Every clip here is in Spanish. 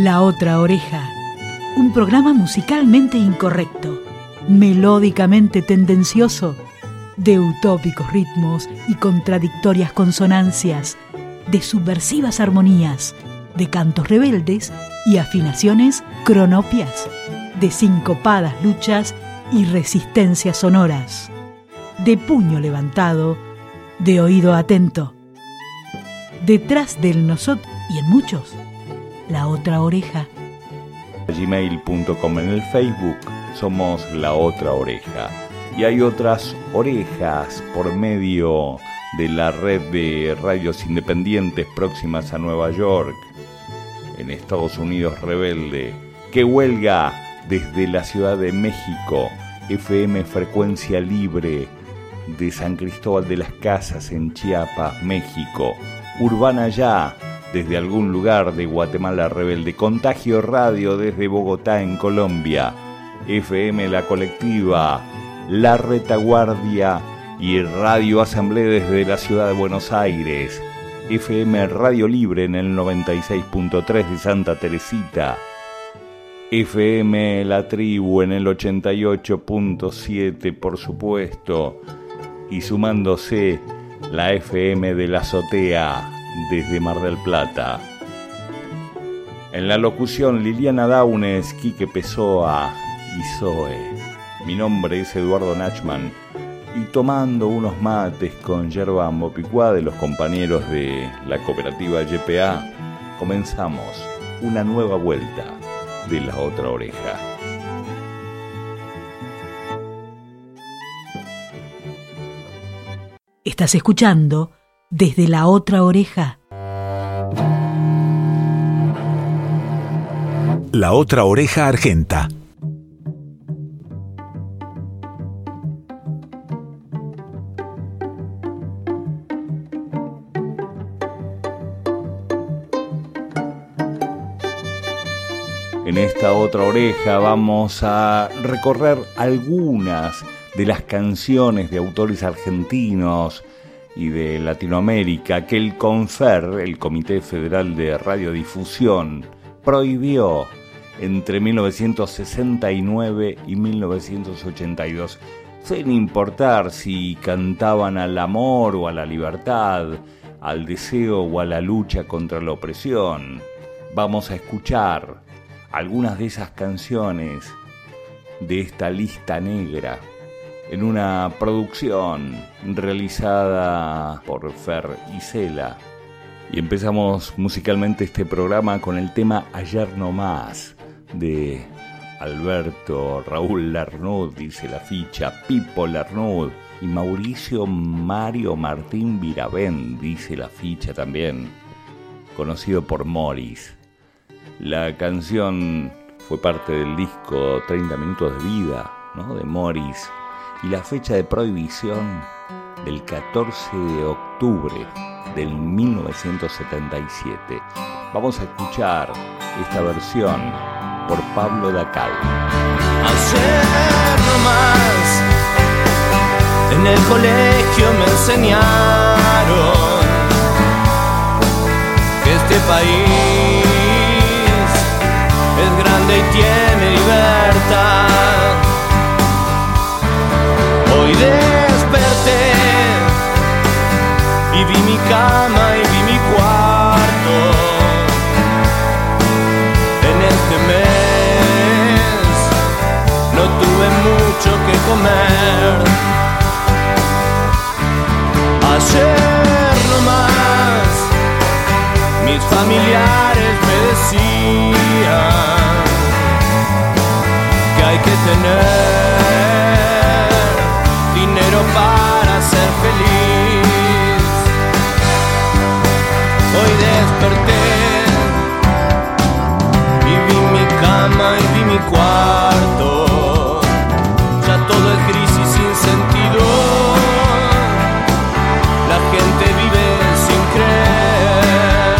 La Otra Oreja, un programa musicalmente incorrecto, melódicamente tendencioso, de utópicos ritmos y contradictorias consonancias, de subversivas armonías, de cantos rebeldes y afinaciones cronopias, de sincopadas luchas y resistencias sonoras, de puño levantado, de oído atento. Detrás del nosotros y en muchos, La Otra Oreja. Gmail.com. En el Facebook somos La Otra Oreja. Y hay otras orejas por medio de la red de radios independientes próximas a Nueva York, en Estados Unidos Rebelde, que huelga desde la Ciudad de México, FM Frecuencia Libre de San Cristóbal de las Casas en Chiapas, México, Urbana Ya desde algún lugar de Guatemala Rebelde, Contagio Radio desde Bogotá en Colombia, FM La Colectiva, La Retaguardia y Radio Asamblea desde la Ciudad de Buenos Aires, FM Radio Libre en el 96.3 de Santa Teresita, FM La Tribu en el 88.7 por supuesto, y sumándose la FM de la Azotea desde Mar del Plata. En la locución Liliana Daunes, Quique Pessoa y Zoe. Mi nombre es Eduardo Nachman y tomando unos mates con yerba ambopicuá de los compañeros de la cooperativa YPA, comenzamos una nueva vuelta de La Otra Oreja. Estás escuchando Desde la Otra Oreja. La Otra Oreja Argenta. En esta Otra Oreja vamos a recorrer algunas de las canciones de autores argentinos y de Latinoamérica que el CONFER, el Comité Federal de Radiodifusión, prohibió entre 1969 y 1982, sin importar si cantaban al amor o a la libertad, al deseo o a la lucha contra la opresión. Vamos a escuchar algunas de esas canciones de esta lista negra en una producción realizada por Fer y Cela. Y empezamos musicalmente este programa con el tema Ayer No Más de Alberto Raúl Lernud, dice la ficha, Pipo Lernud, y Mauricio Mario Martín Viravent, dice la ficha también, conocido por Morris. La canción fue parte del disco 30 Minutos de Vida, ¿no?, de Morris, y la fecha de prohibición del 14 de octubre del 1977. Vamos a escuchar esta versión por Pablo Dacal. Ayer nomás en el colegio me enseñaron que este país es grande y tiene libertad. Hoy desperté y vi mi cama y vi mi cuarto. En este mes no tuve mucho que comer. Ayer nomás mis familiares me decían que hay que tener dinero para ser feliz. Hoy desperté y vi mi cama y vi mi cuarto. Ya todo es gris y sin sentido. La gente vive sin creer.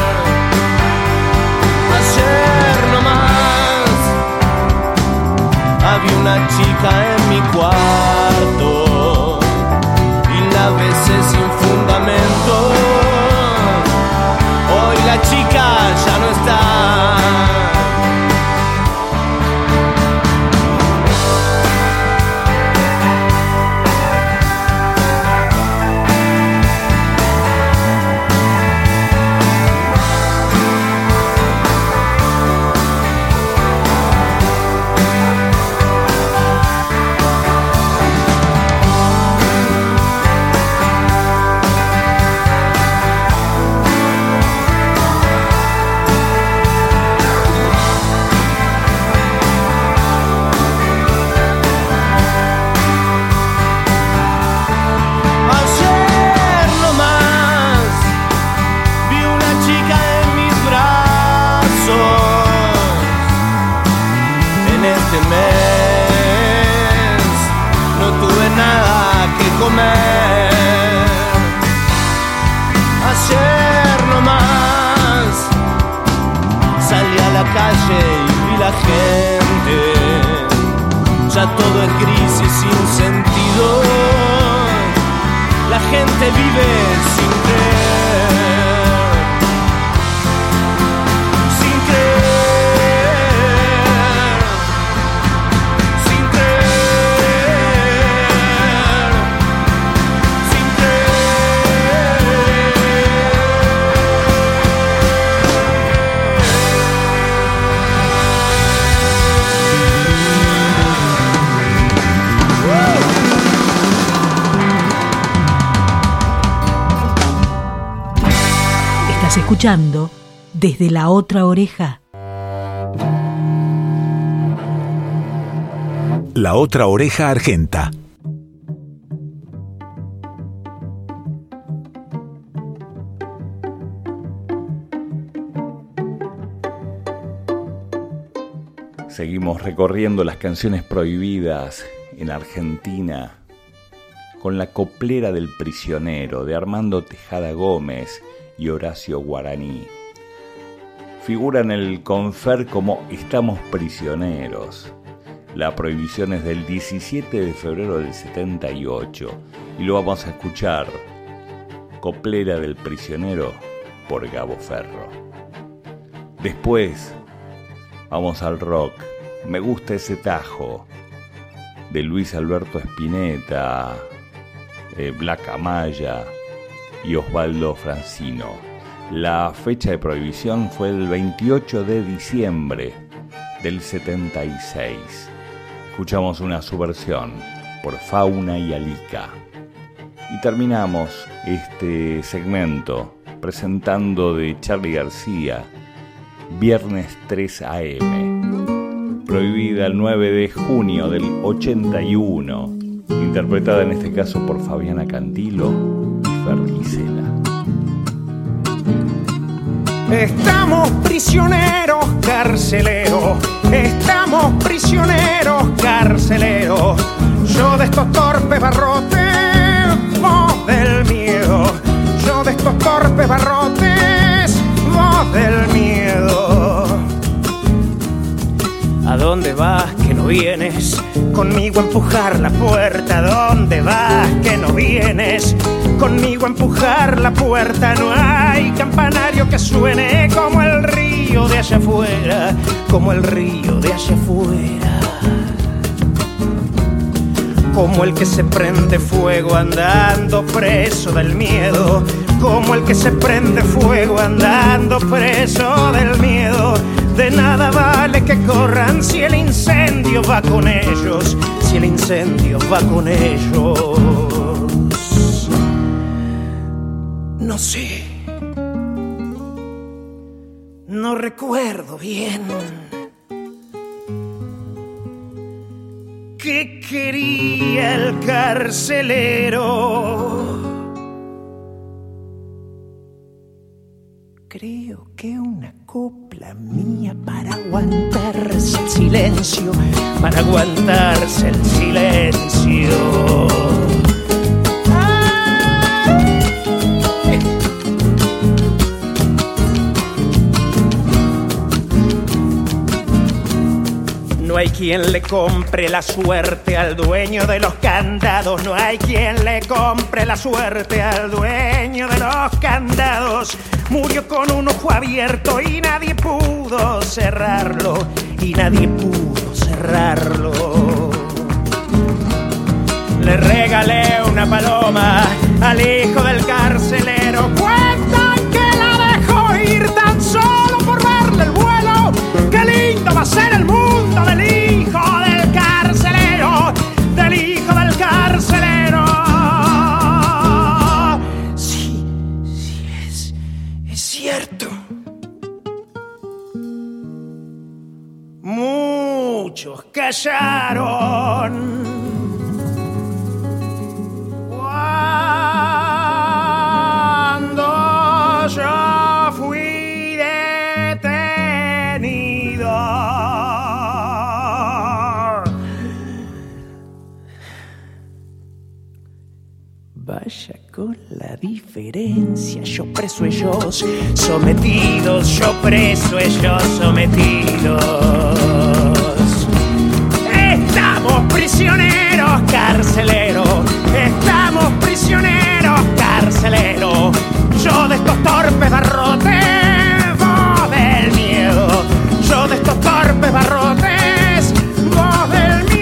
Ayer nomás había una chica en mi cuarto y la besé sin fundamento. Hoy la chica ya no está. comer. Ayer nomás salí a la calle y vi la gente, ya todo es gris y sin sentido. La gente vive sin creer, sin creer, sin creer, sin Estás escuchando Desde la Otra Oreja. La Otra Oreja Argenta. Seguimos recorriendo las canciones prohibidas en Argentina con La Coplera del Prisionero de Armando Tejada Gómez y Horacio Guaraní. Figura en el Confer como Estamos Prisioneros. La prohibición es del 17 de febrero del 78 y lo vamos a escuchar. Coplera del Prisionero por Gabo Ferro. Después vamos al rock. Me gusta ese tajo de Luis Alberto Spinetta, Black Amaya y Osvaldo Francino. La fecha de prohibición fue el 28 de diciembre del 76. Escuchamos una subversión por Fauna y Alica. Y terminamos este segmento presentando de Charly García Viernes 3 AM, prohibida el 9 de junio del 81, interpretada en este caso por Fabiana Cantilo y Fer Gisela. Estamos prisioneros carceleros, estamos prisioneros carceleros. Yo de estos torpes barrotes, vos del miedo. Yo de estos torpes barrotes, vos del miedo. ¿A dónde vas que no vienes? Conmigo a empujar la puerta. ¿A dónde vas que no vienes? Conmigo a empujar la puerta. No hay campanario que suene como el río de allá afuera, como el río de allá afuera. Como el que se prende fuego andando preso del miedo. Como el que se prende fuego andando preso del miedo. De nada vale que corran si el incendio va con ellos, si el incendio va con ellos. No sé, no recuerdo bien qué quería el carcelero. Creo que una copla mía para aguantarse el silencio, para aguantarse el silencio. No hay quien le compre la suerte al dueño de los candados. No hay quien le compre la suerte al dueño de los candados. Murió con un ojo abierto y nadie pudo cerrarlo. Y nadie pudo cerrarlo. Le regalé una paloma al hijo del carcelero. Cuentan que la dejó ir tan solo por verle el vuelo. ¡Qué lindo va a ser el mundo del hijo del carcelero! ¡Del hijo del carcelero! Sí, es cierto. Muchos callaron. Cuando yo fui detenido. vaya con la diferencia. Yo preso, ellos sometidos. Yo preso, ellos sometidos. Estamos prisioneros, carceleros. Estamos prisioneros, carceleros. Yo de estos torpes barrotes, vos del miedo. Yo de estos torpes barrotes, vos del miedo.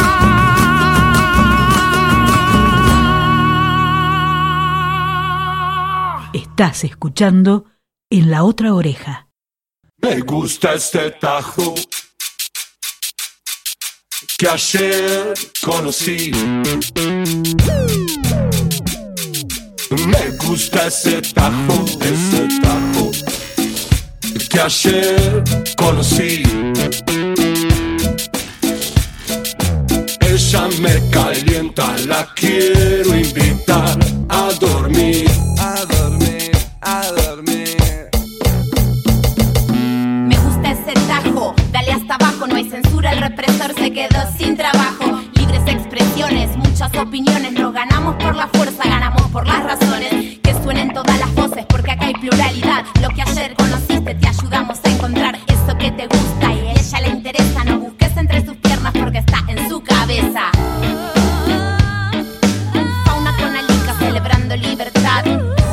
Estás escuchando En la Otra Oreja. Me gusta este tajo que ayer conocí. Me gusta ese tajo que ayer conocí. Ella me calienta, la quiero invitar a dormir. A dormir, a dormir. Me gusta ese tajo, dale hasta abajo, no hay censura, el represor se quedó sin trabajo. Libres expresiones, muchas opiniones, no ganamos por la fuerza, ganamos por las razones. Que suenen todas las voces, porque acá hay pluralidad. Lo que ayer conociste te ayudamos a encontrar eso que te gusta y a ella le interesa. No busques entre sus piernas porque está en su cabeza. Fauna con alica celebrando libertad.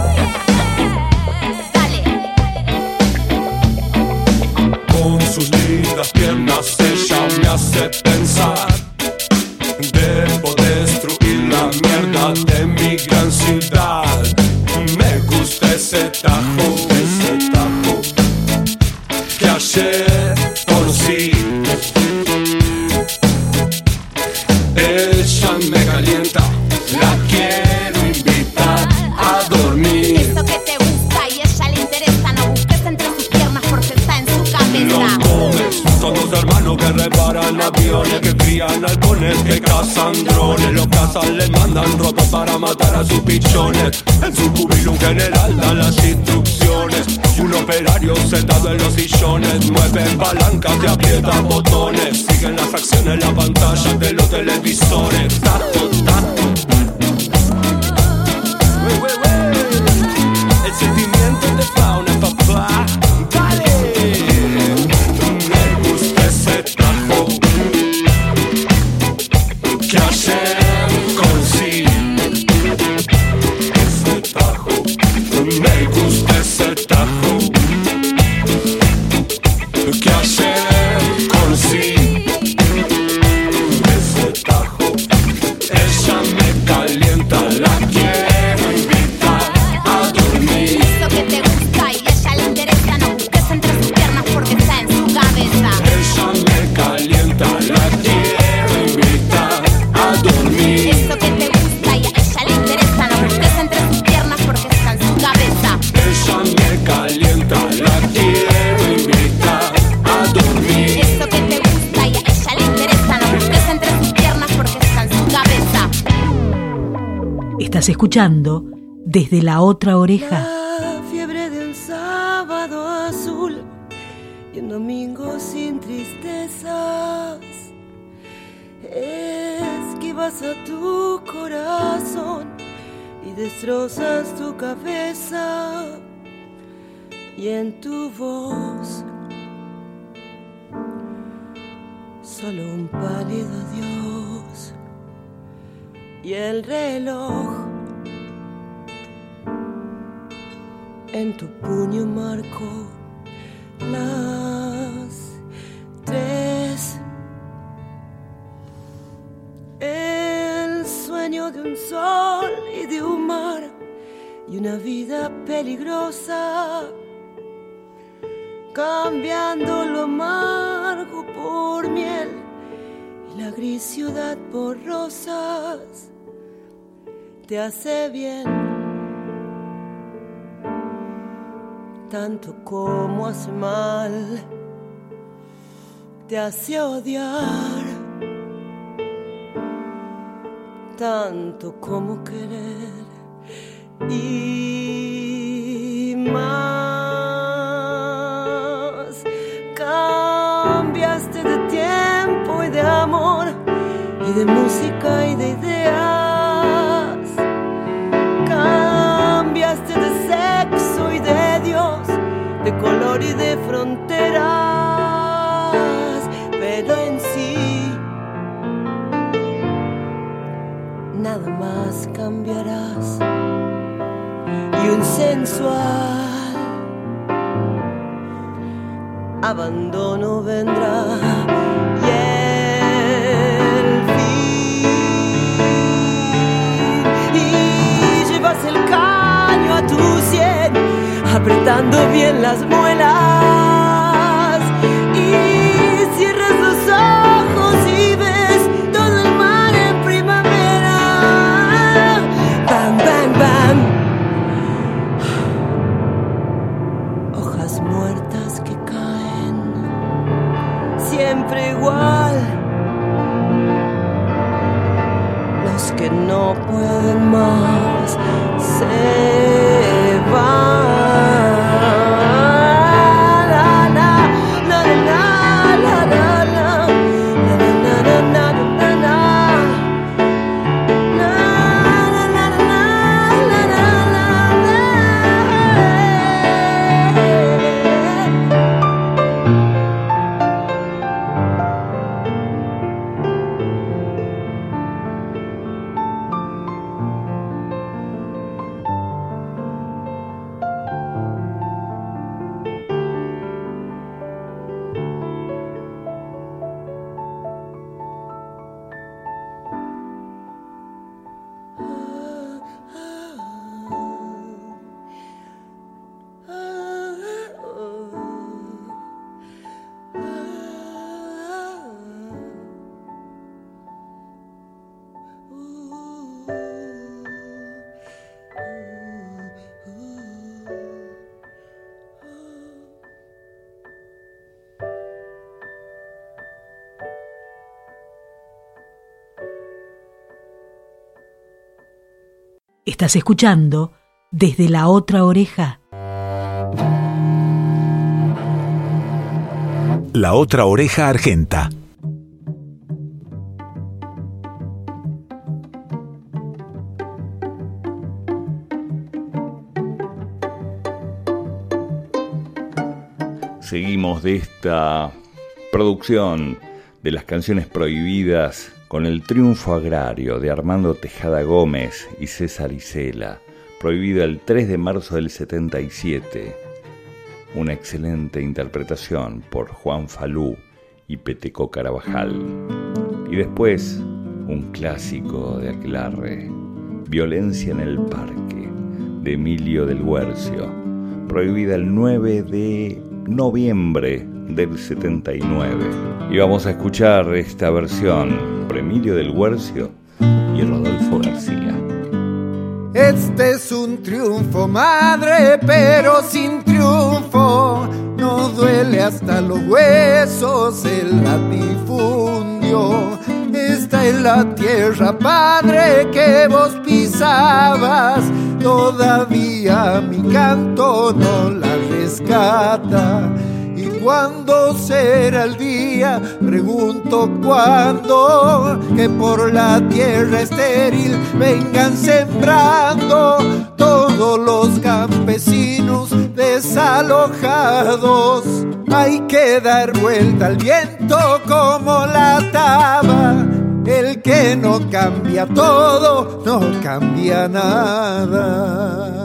Sus lindas piernas ella me hace pensar. Debo destruir la mierda de mi gran ciudad. Me gusta ese tajo que ayer conocí. Ella me calienta, la quiero invitar a dormir. Eso que te gusta y a ella le interesa, no busques entre sus piernas porque está en su cabeza. Son dos hermanos que reparan aviones, que crían halcones, que cazan drones. Los cazan, les mandan ropa para matar a sus pichones. En su cubil un general da las instrucciones y un operario sentado en los sillones mueve palancas y aprieta botones. Siguen las acciones en la pantalla de los televisores. Tato, tato. El sentimiento de fauna, papá. Que ayer conocí. Ese tajo, me gusta ese tajo que ayer conocí. Ese tajo, ella me calienta, la quiero invitar a dormir. Eso que te gusta y a ella le interesa, no busques entre sus piernas porque está en su cabeza. Ella me calienta, la quiero invitar a dormir. Eso que te gusta y a ella le interesa, no busques entre sus piernas porque está en su cabeza. Ella me calienta, la quiero invitar a dormir. Eso que te gusta y a ella le interesa, no busques entre sus piernas porque está en su cabeza. Estás escuchando Desde la Otra Oreja. La fiebre de un sábado azul y un domingo sin tristezas. Esquivas a tu corazón y destrozas tu cabeza. Y en tu voz solo un pálido adiós. Y el reloj en tu puño marcó las 3. El sueño de un sol y de un mar y una vida peligrosa, cambiando lo amargo por miel y la gris ciudad por rosas. Te hace bien tanto como hace mal, te hace odiar tanto como querer y más. Cambiaste de tiempo y de amor y de música y de ideas. cambiarás y un sensual abandono vendrá y el fin, y llevas el caño a tu sien apretando bien las muelas y cierras los ojos y ves todo el mar en primavera. Bam, bam, bam. Hojas muertas que caen siempre igual. Los que no pueden más se van. Estás escuchando Desde la Otra Oreja. La Otra Oreja Argenta. Seguimos de esta producción de las canciones prohibidas con el triunfo agrario de Armando Tejada Gómez y César Isela, prohibida el 3 de marzo del 77. Una excelente interpretación por Juan Falú y Peteco Carabajal. Y después, un clásico de aquelarre, Violencia en el Parque, de Emilio del Guercio, prohibida el 9 de noviembre del 79. Y vamos a escuchar esta versión por Emilio del Guercio y Rodolfo García. Este es un triunfo, madre, pero sin triunfo. No duele hasta los huesos el latifundio. Esta es la tierra, padre, que vos pisabas. Todavía mi canto no la rescata. ¿Y cuándo será el día? Pregunto cuándo, que por la tierra estéril vengan sembrando todos los campesinos desalojados. Hay que dar vuelta al viento como la taba. El que no cambia todo, no cambia nada.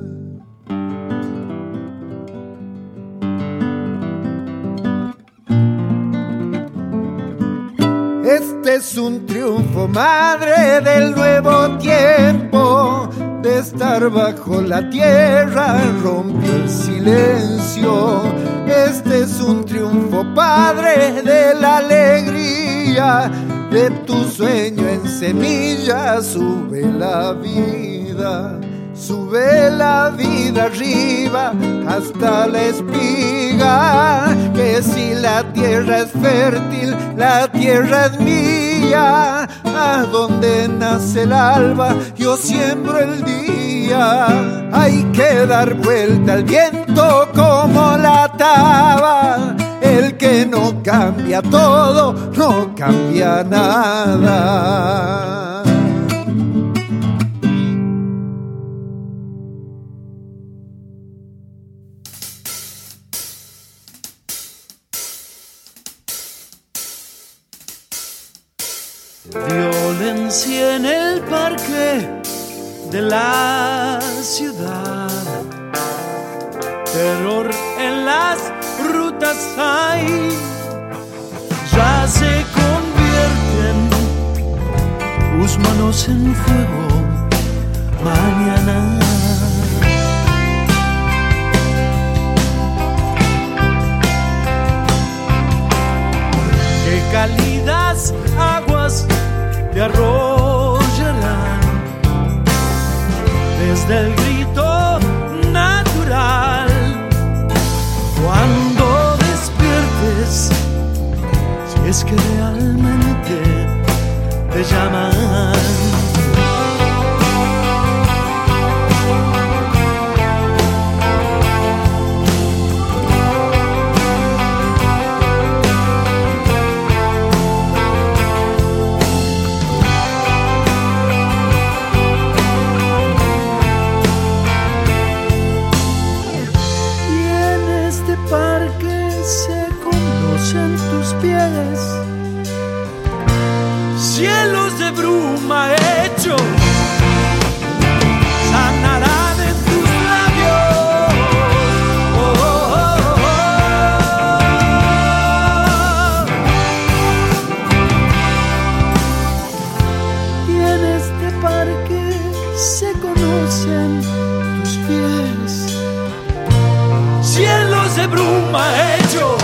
Este es un triunfo, madre, del nuevo tiempo. De estar bajo la tierra rompió el silencio. Este es un triunfo, padre, de la alegría. De tu sueño en semilla sube la vida. Sube la vida arriba hasta la espiga, que si la tierra es fértil, la tierra es mía. A donde nace el alba, yo siembro el día. Hay que dar vuelta al viento como la taba. El que no cambia todo, no cambia nada. Violencia en el parque, de la ciudad. Terror en las rutas hay, ya se convierten tus manos en fuego mañana. Qué cálidas aguas te arrollarán desde el grito natural. Cuando despiertes, si es que realmente te llaman. Tus pies, cielos de bruma hechos, sanarán en tus labios. Oh, oh, oh, oh. Y en este parque se conocen tus pies, cielos de bruma hechos,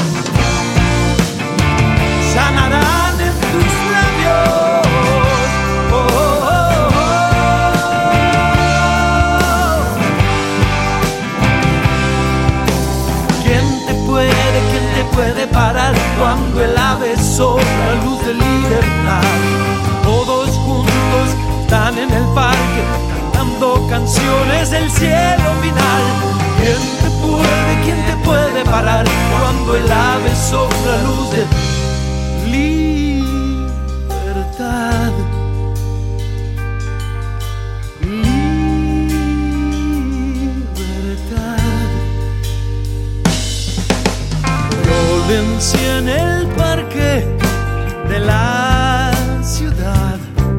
sanarán en tus labios. Oh, oh, oh, oh. ¿Quién te puede parar cuando el ave sopla luz de libertad? Todos juntos están en el parque cantando canciones del cielo final. ¿Quién te puede parar cuando el ave sopla luz de libertad? Libertad. Violencia en el parque de la ciudad,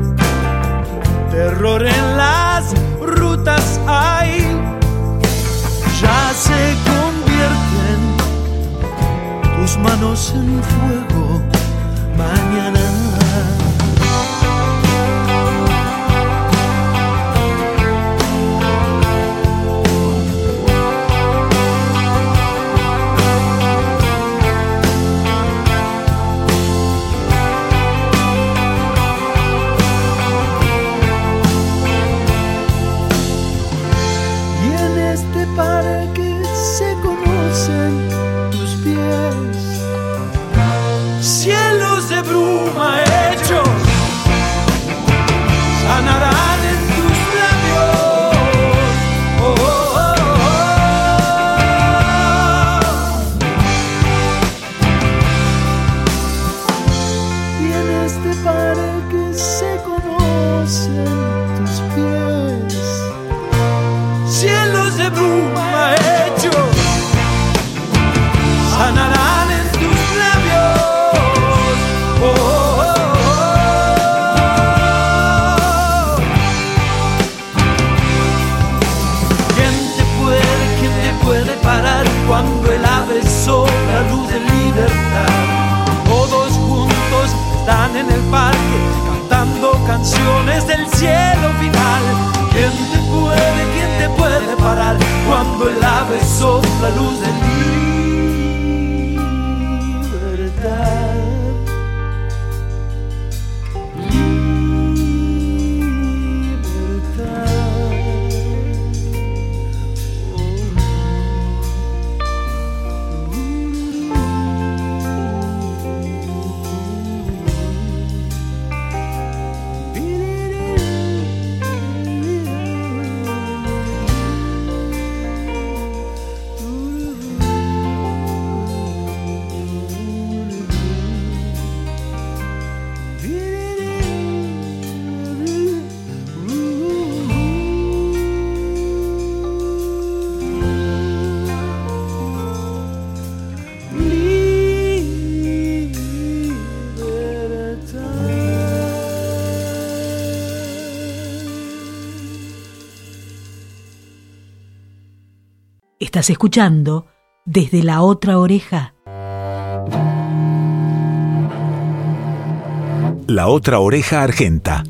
terror en las rutas hay, ya se convierten tus manos en fuego mañana. Y en este parque se conocen tus pies, cielos de bruma hechos, sanarán en tus labios. Oh, oh, oh, oh. Y en este parque se conocen tus pies, cielos de bruma hechos, sanarán en tus labios. Oh, oh, oh, oh. ¿Quién te puede parar cuando el ave sopla luz de libertad? Todos juntos están en el parque cantando canciones del cielo final. ¿Quién te puede parar cuando el ave sopla luz de libertad? Estás escuchando Desde la Otra Oreja. La Otra Oreja Argenta.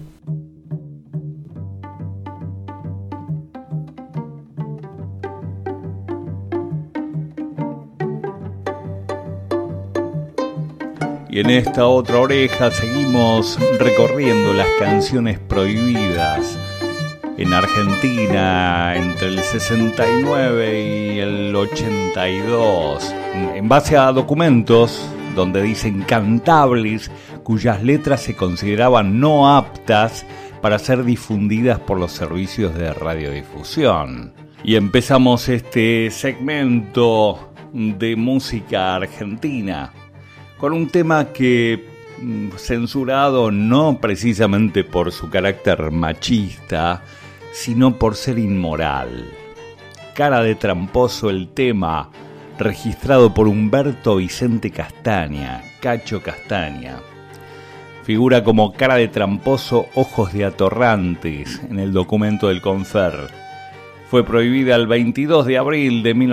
Y en esta otra oreja seguimos recorriendo las canciones prohibidas en Argentina entre el 69 y el 82, en base a documentos donde dicen cantables cuyas letras se consideraban no aptas para ser difundidas por los servicios de radiodifusión. Y empezamos este segmento de música argentina con un tema que, censurado no precisamente por su carácter machista, sino por ser inmoral. Cara de tramposo, el tema registrado por Humberto Vicente Castaña, Cacho Castaña. Figura como cara de tramposo, ojos de atorrantes en el documento del Confer. Fue prohibida el 22 de abril de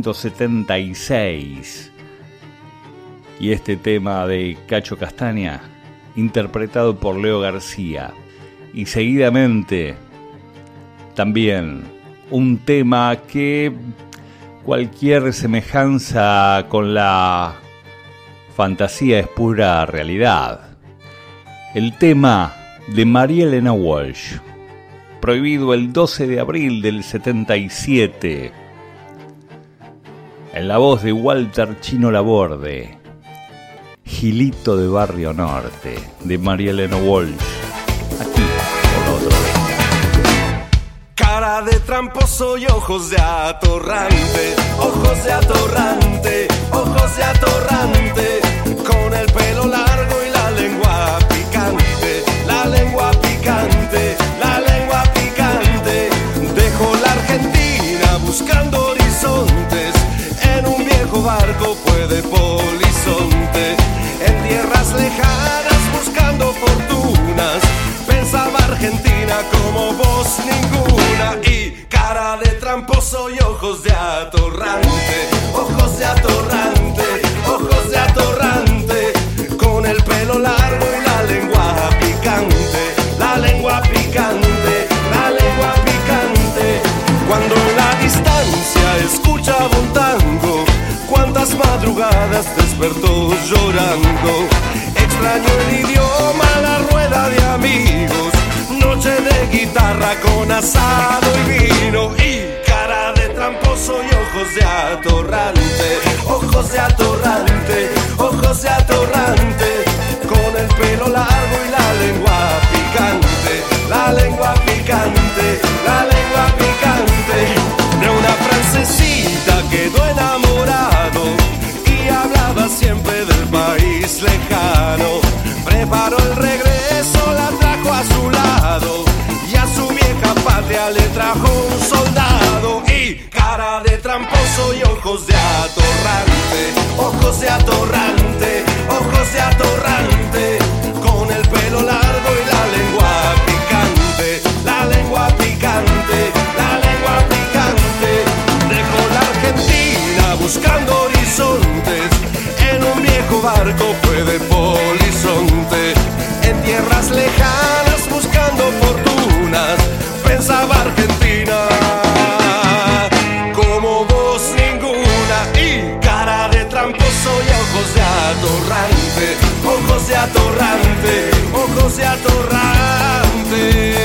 1976. Y este tema de Cacho Castaña, interpretado por Leo García. Y seguidamente, también un tema que cualquier semejanza con la fantasía es pura realidad. El tema de María Elena Walsh, prohibido el 12 de abril del 77, en la voz de Walter Chino Laborde. Gilito de Barrio Norte, de María Elena Walsh, aquí por La Otra Oreja. Cara de tramposo y ojos de atorrante, ojos de atorrante, ojos de atorrante, con el pelo largo y la lengua picante, la lengua picante, la lengua picante. Dejo la Argentina buscando horizontes, en un viejo barco fue de Polizonte. En tierras lejanas buscando fortunas, pensaba Argentina como vos ninguna. Y cara de tramposo y ojos de atorrante, ojos de atorrante, ojos de atorrante, con el pelo largo y la lengua picante, la lengua picante, la lengua picante. Cuando en la distancia escuchaba un tango, cuántas madrugadas despertó llorando. Extraño el idioma, la rueda de amigos, noche de guitarra con asado y vino. Y cara de tramposo y ojos de atorrante, ojos de atorrante, ojos de atorrante, con el pelo largo y la lengua picante, la lengua picante, la lengua picante. De una francesita quedó enamorado y hablaba siempre del país lejano. Preparó el regreso, la trajo a su lado y a su vieja patria le trajo un soldado. Y cara de tramposo y ojos de atorrante, ojos de atorrante, ojos de atorrante, con el pelo largo y la lengua picante, la lengua picante, la lengua picante. Dejó la Argentina buscando horizontes, en un viejo barco fue de Polizonte. En tierras lejanas buscando fortunas, pensaba Argentina como vos ninguna. Y cara de tramposo y ojos de atorrante, ojos de atorrante, ojos de atorrante.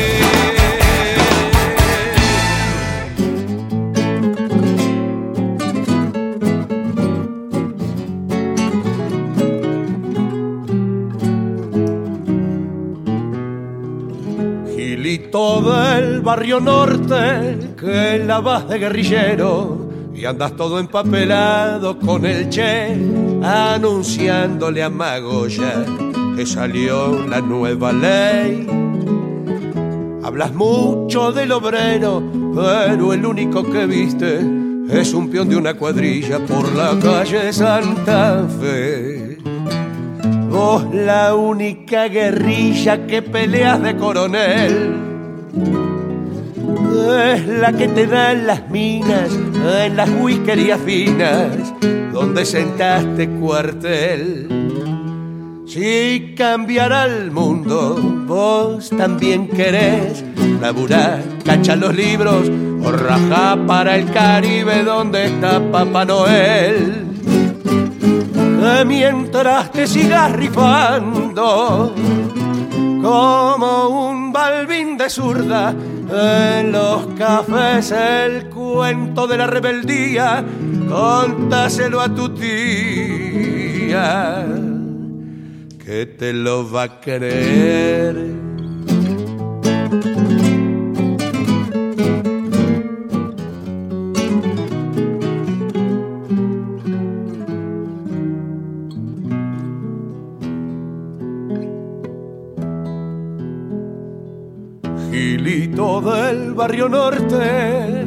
Todo el barrio norte que la vas de guerrillero y andas todo empapelado con el Che, anunciándole a Magoya que salió la nueva ley. Hablas mucho del obrero, pero el único que viste es un peón de una cuadrilla por la calle Santa Fe. Vos la única guerrilla que peleas de coronel, es la que te dan las minas en las whiskerías finas donde sentaste cuartel. Si cambiará el mundo, vos también querés laburar, cachar los libros o rajar para el Caribe donde está Papá Noel. Que mientras te sigas rifando como un balbín de zurda en los cafés el cuento de la rebeldía, contáselo a tu tía, que te lo va a creer. Gilito del barrio norte,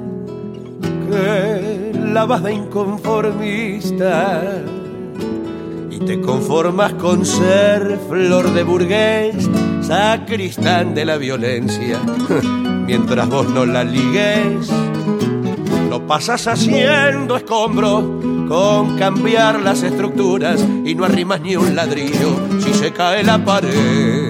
que la vas de inconformista y te conformas con ser flor de burgués, sacristán de la violencia, mientras vos no la ligues. Lo pasas haciendo escombros con cambiar las estructuras y no arrimas ni un ladrillo si se cae la pared.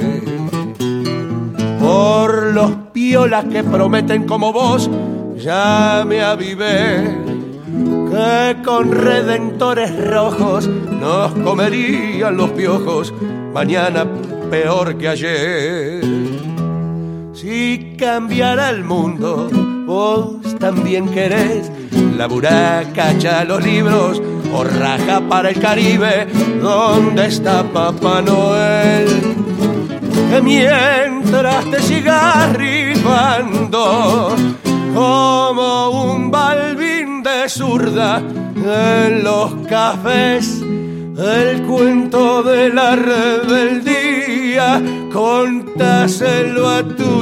Por los piolas que prometen como vos, ya me avivé que con redentores rojos nos comerían los piojos, mañana peor que ayer. Si cambiara el mundo, vos también querés laburar, cacha los libros o raja para el Caribe donde está Papá Noel. Que mientras te sigas rifando como un balbín de zurda en los cafés el cuento de la rebeldía, contáselo a tu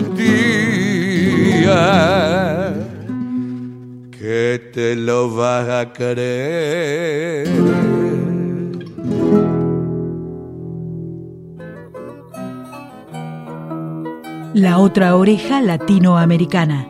tía, que te lo vas a creer. La otra oreja latinoamericana.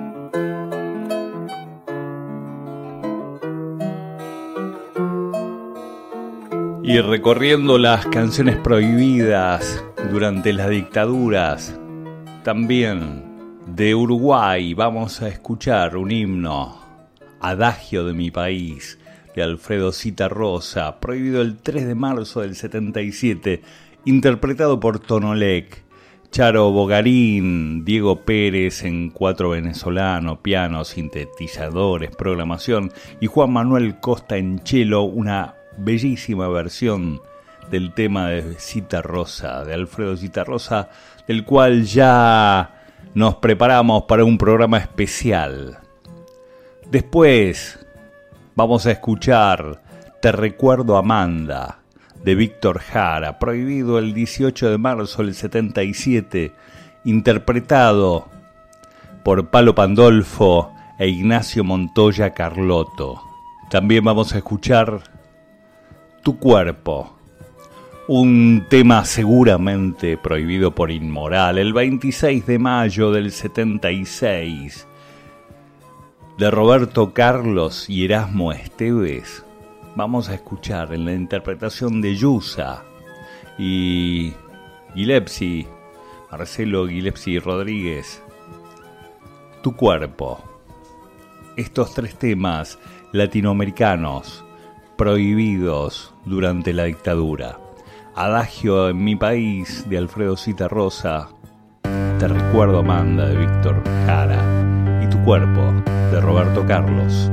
Y recorriendo las canciones prohibidas durante las dictaduras, también de Uruguay vamos a escuchar un himno, Adagio de mi país, de Alfredo Zitarrosa, prohibido el 3 de marzo del 77, interpretado por Tonolec, Charo Bogarín, Diego Pérez en cuatro venezolano, piano, sintetizadores, programación, y Juan Manuel Costa en cello, una bellísima versión del tema de Zitarrosa, de Alfredo Zitarrosa, del cual ya nos preparamos para un programa especial. Después vamos a escuchar Te recuerdo Amanda, de Víctor Jara, prohibido el 18 de marzo del 77, interpretado por Palo Pandolfo e Ignacio Montoya Carlotto. También vamos a escuchar Tu cuerpo, un tema seguramente prohibido por Inmoral, el 26 de mayo del 76, de Roberto Carlos y Erasmo Esteves. Vamos a escuchar en la interpretación de Yusa y Guilepsi, Marcelo Guilepsi Rodríguez, Tu cuerpo. Estos tres temas latinoamericanos prohibidos durante la dictadura. Adagio en mi país, de Alfredo Zitarrosa, Te recuerdo Amanda, de Víctor Jara, y Tu cuerpo, de Roberto Carlos.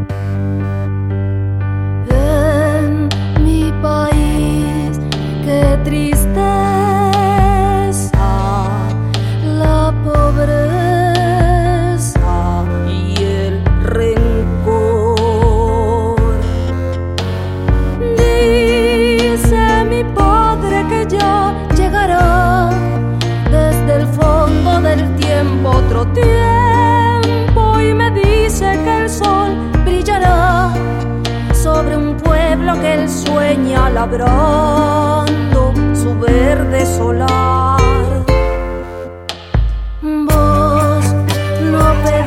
País, qué tristeza, la pobreza y el rencor. Dice mi padre que ya llegará desde el fondo del tiempo otro tiempo, y me dice que el sol brillará sobre un pueblo que él sueña labrando su verde solar. Vos no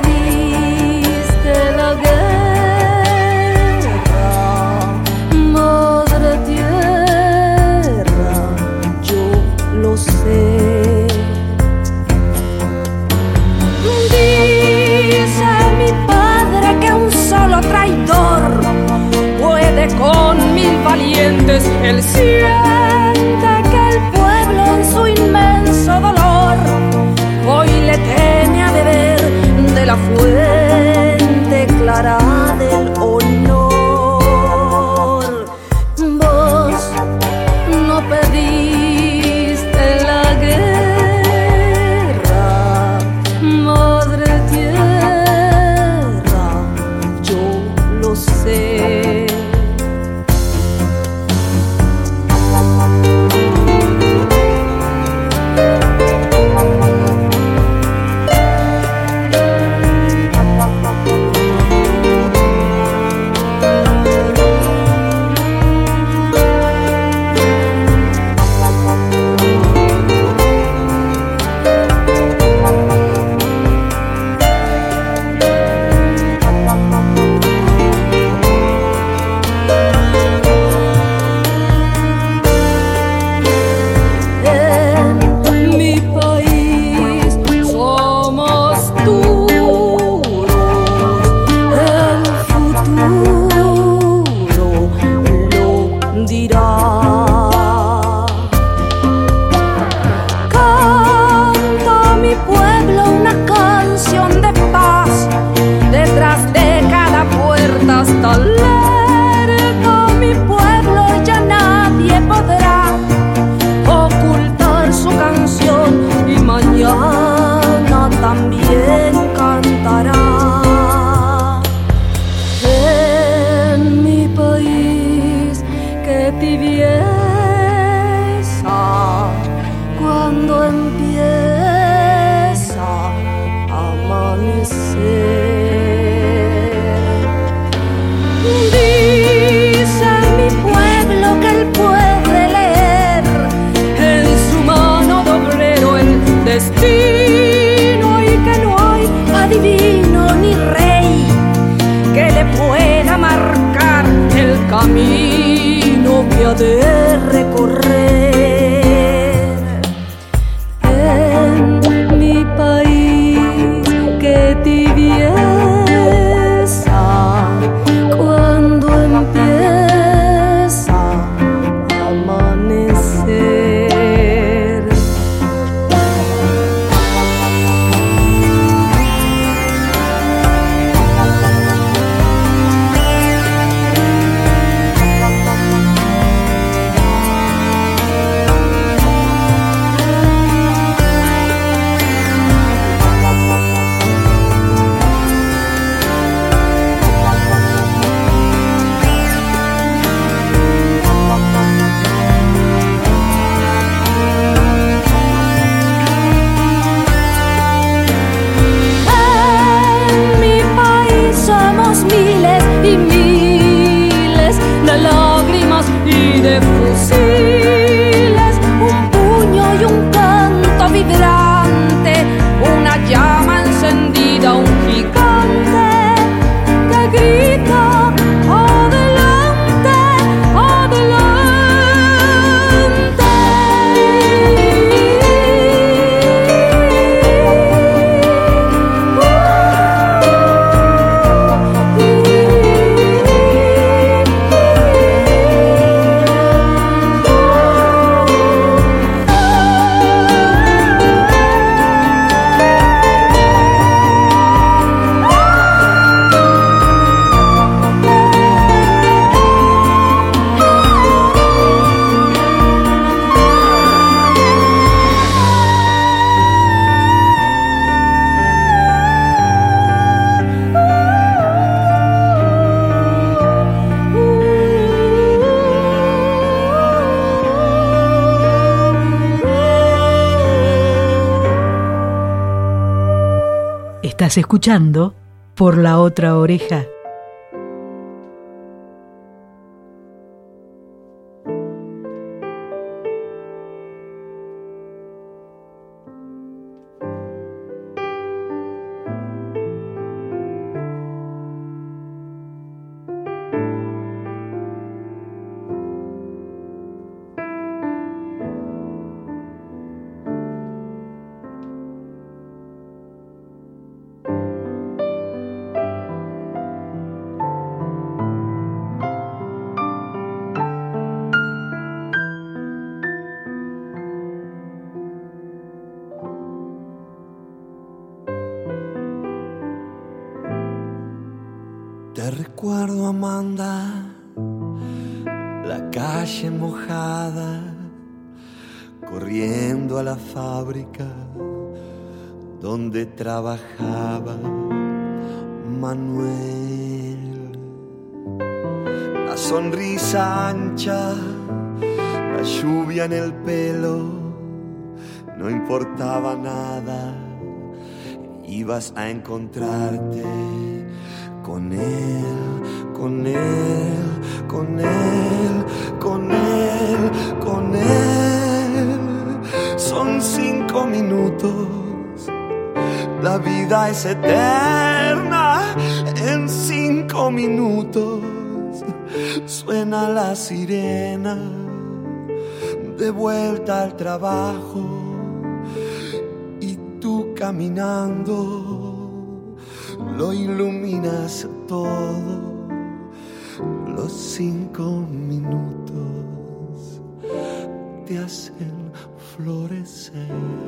Él siente que el pueblo en su inmenso dolor hoy le teme a beber de la fuente clara del honor. Vos no pediste la guerra, madre tierra, yo lo sé. De recorrer en mi país, que tibieza cuando empieza a amanecer. De fusiles, un puño y un canto vibrante, una llama encendida, un gigante que grita: adelante, adelante. Estás escuchando Por la Otra Oreja. Te recuerdo, Amanda, la calle mojada, corriendo a la fábrica donde trabajaba Manuel. La sonrisa ancha, la lluvia en el pelo, no importaba nada, ibas a encontrarte con él, con él, con él, con él, con él. Son 5 minutos, la vida es eterna. En 5 minutos suena la sirena, de vuelta al trabajo y tú caminando lo iluminas todo. Los 5 minutos te hacen florecer.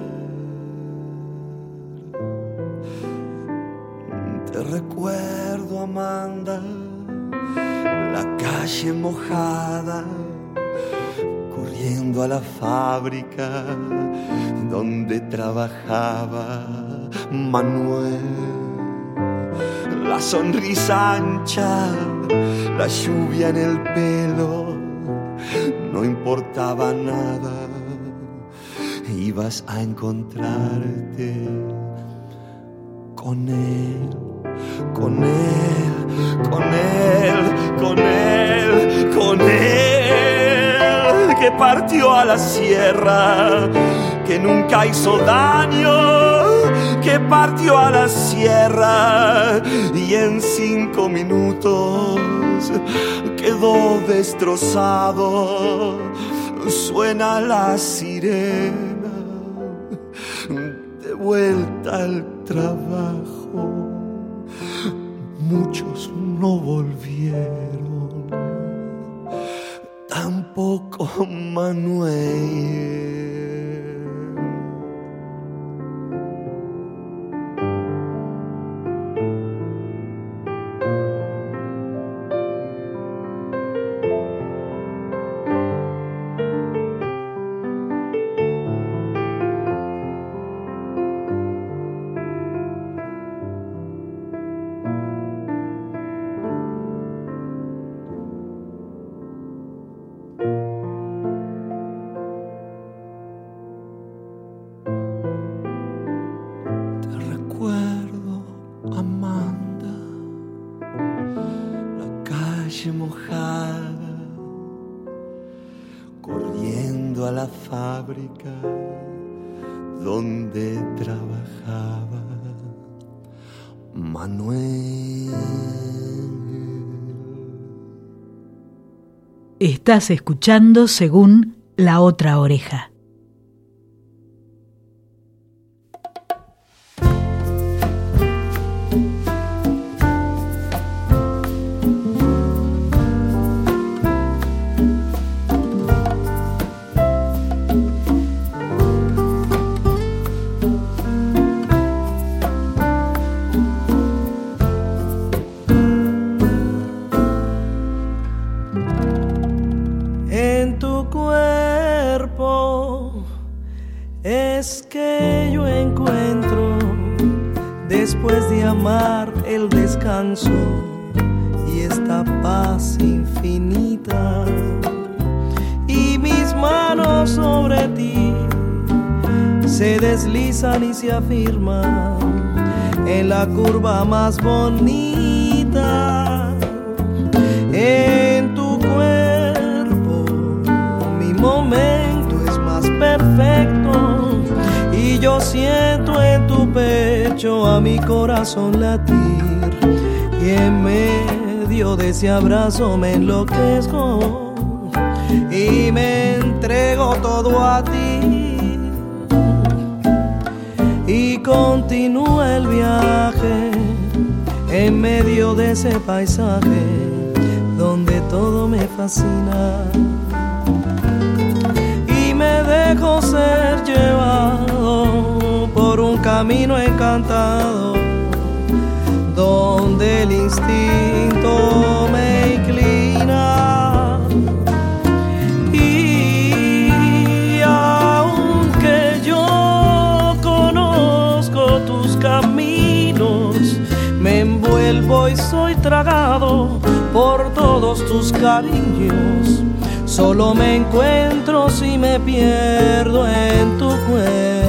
Te recuerdo, Amanda, la calle mojada, corriendo a la fábrica donde trabajaba Manuel. La sonrisa ancha, la lluvia en el pelo, no importaba nada, ibas a encontrarte con él, con él, con él, con él, con él, que partió a la sierra, que nunca hizo daño, que partió a la sierra y en 5 minutos quedó destrozado. Suena la sirena, de vuelta al trabajo. Muchos no volvieron, tampoco Manuel. Fábrica donde trabajaba Manuel. Estás escuchando Según la Otra Oreja. Después de amar el descanso y esta paz infinita, y mis manos sobre ti se deslizan y se afirman en la curva más bonita. En tu cuerpo mi momento es más perfecto y yo siento en tu pecho a mi corazón latir, y en medio de ese abrazo me enloquezco y me entrego todo a ti, y continúa el viaje en medio de ese paisaje donde todo me fascina, y me dejo ser llevado por un camino encantado donde donde el instinto me inclina. Y aunque yo conozco tus caminos, me envuelvo y soy tragado por todos tus cariños. Solo me encuentro si me pierdo en tu cuerpo.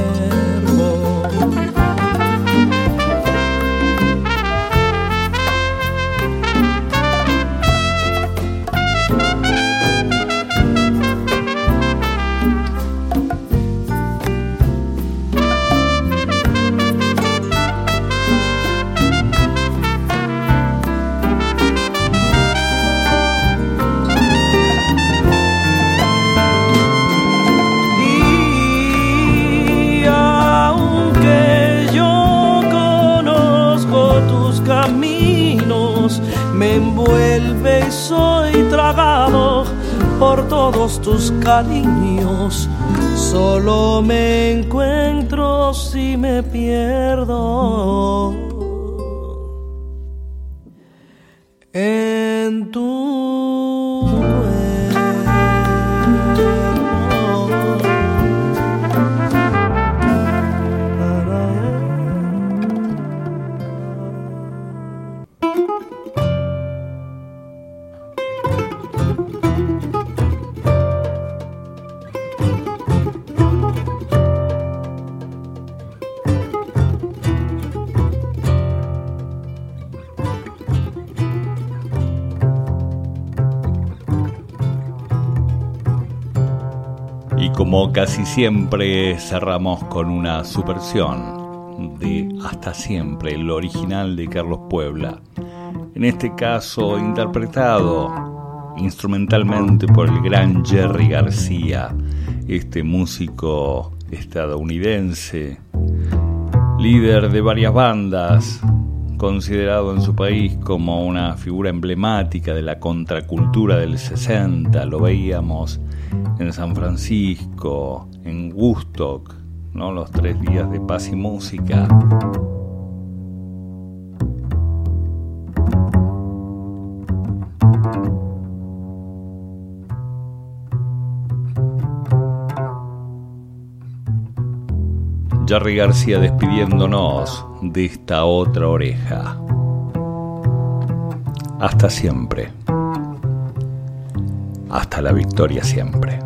Me envuelve y soy tragado por todos tus cariños. Solo me encuentro si me pierdo en tu cuerpo. Como casi siempre cerramos con una subversión de Hasta Siempre, el original de Carlos Puebla. En este caso interpretado instrumentalmente por el gran Jerry García, este músico estadounidense, líder de varias bandas, considerado en su país como una figura emblemática de la contracultura del 60. Lo veíamos en San Francisco, en Woodstock, ¿no? Los 3 días de paz y música. Jerry García despidiéndonos de esta otra oreja. Hasta siempre. Hasta la victoria siempre.